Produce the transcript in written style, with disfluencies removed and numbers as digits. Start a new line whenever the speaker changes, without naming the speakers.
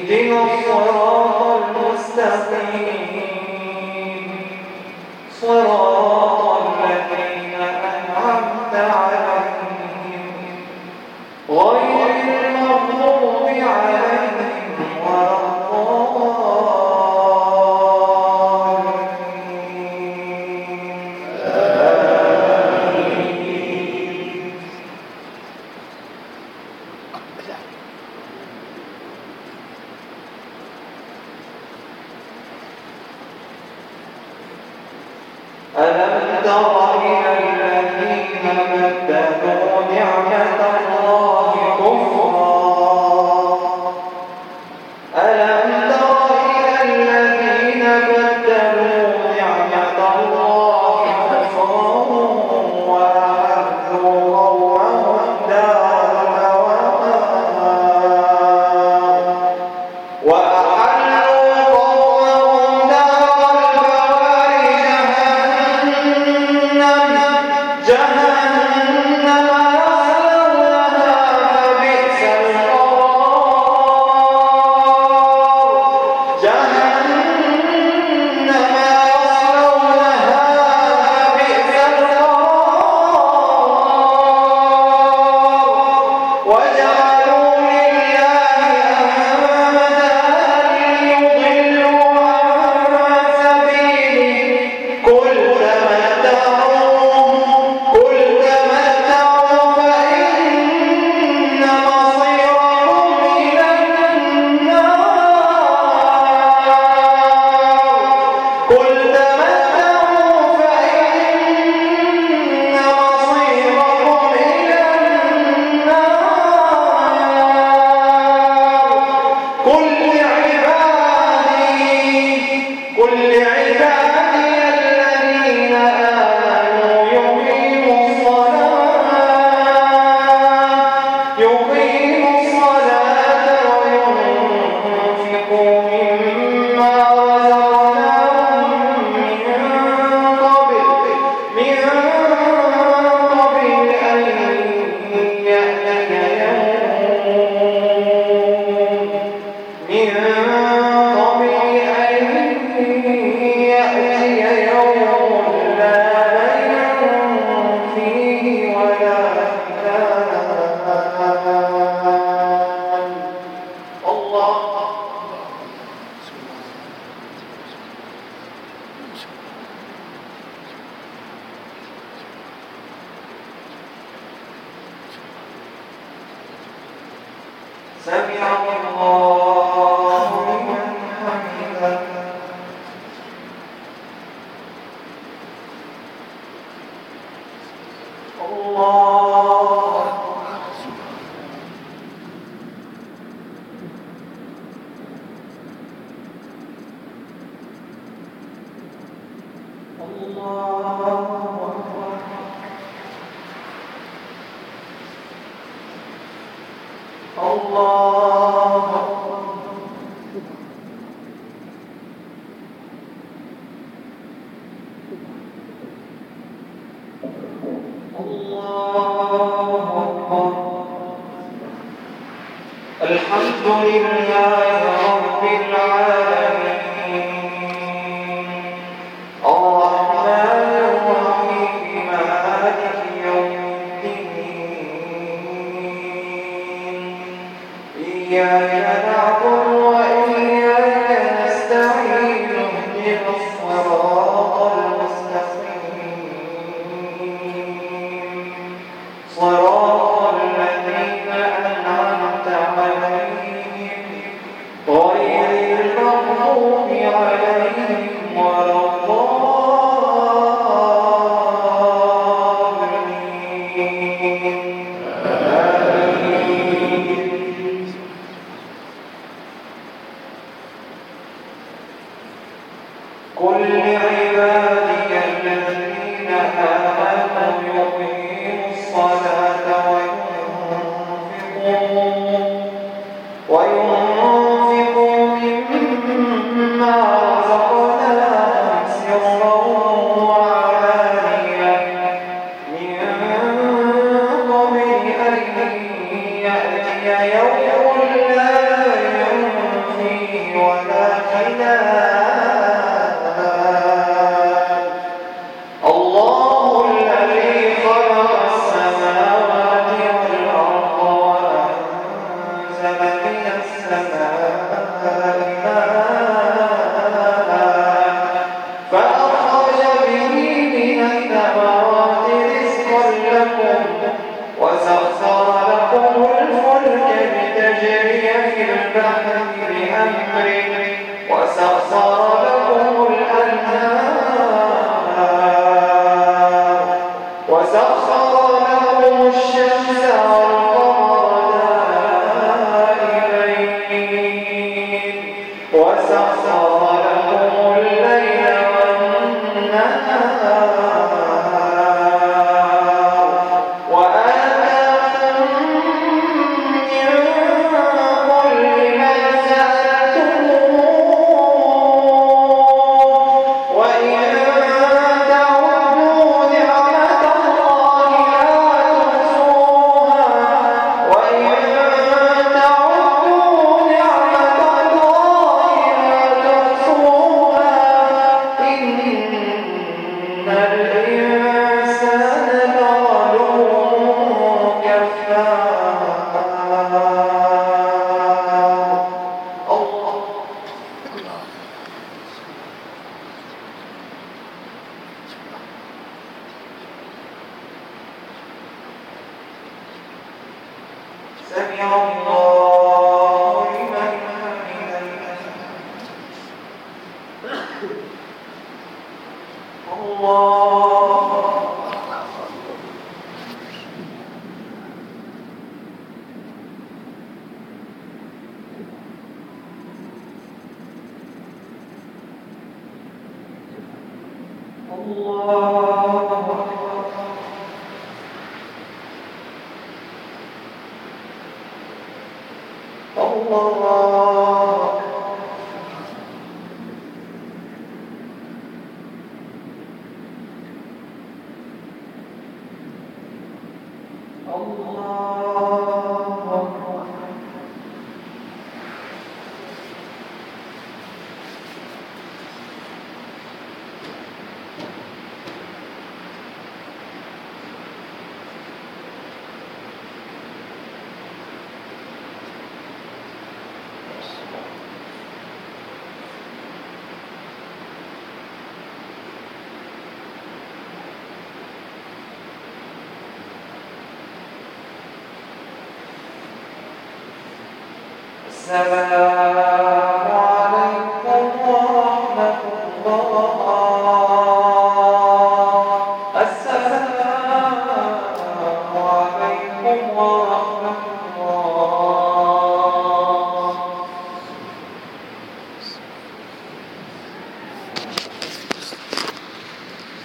اهدنا الصراط المستقيم صراط الذين أنعمت عليهم غير المغضوب عليهم ولا ألم تر إلى الذين بدلوا نعمة الله كفرا ألم تر إلى الذين بدلوا نعمة الله كفرا وأحلوا قومهم دار البوار سمع الله لمن حمده الله الحمد لله رب العالمين الرحمن الرحيم مالك يوم الدين إياك نعبد وإياك نستعين اهدنا الصراط المستقيم صراط الذين أنعمت عليهم غير المغضوب عليهم ولا الضالين آمين. قل لعبادي الذين آمنوا يقيموا الصلاة وينفقوا مما رزقناهم سرا وعلانية من قبل أن يأتي يوم لا ينفع سمع الله لمن حمده الله السلام عليكم ورحمة الله. السلام عليكم ورحمة الله.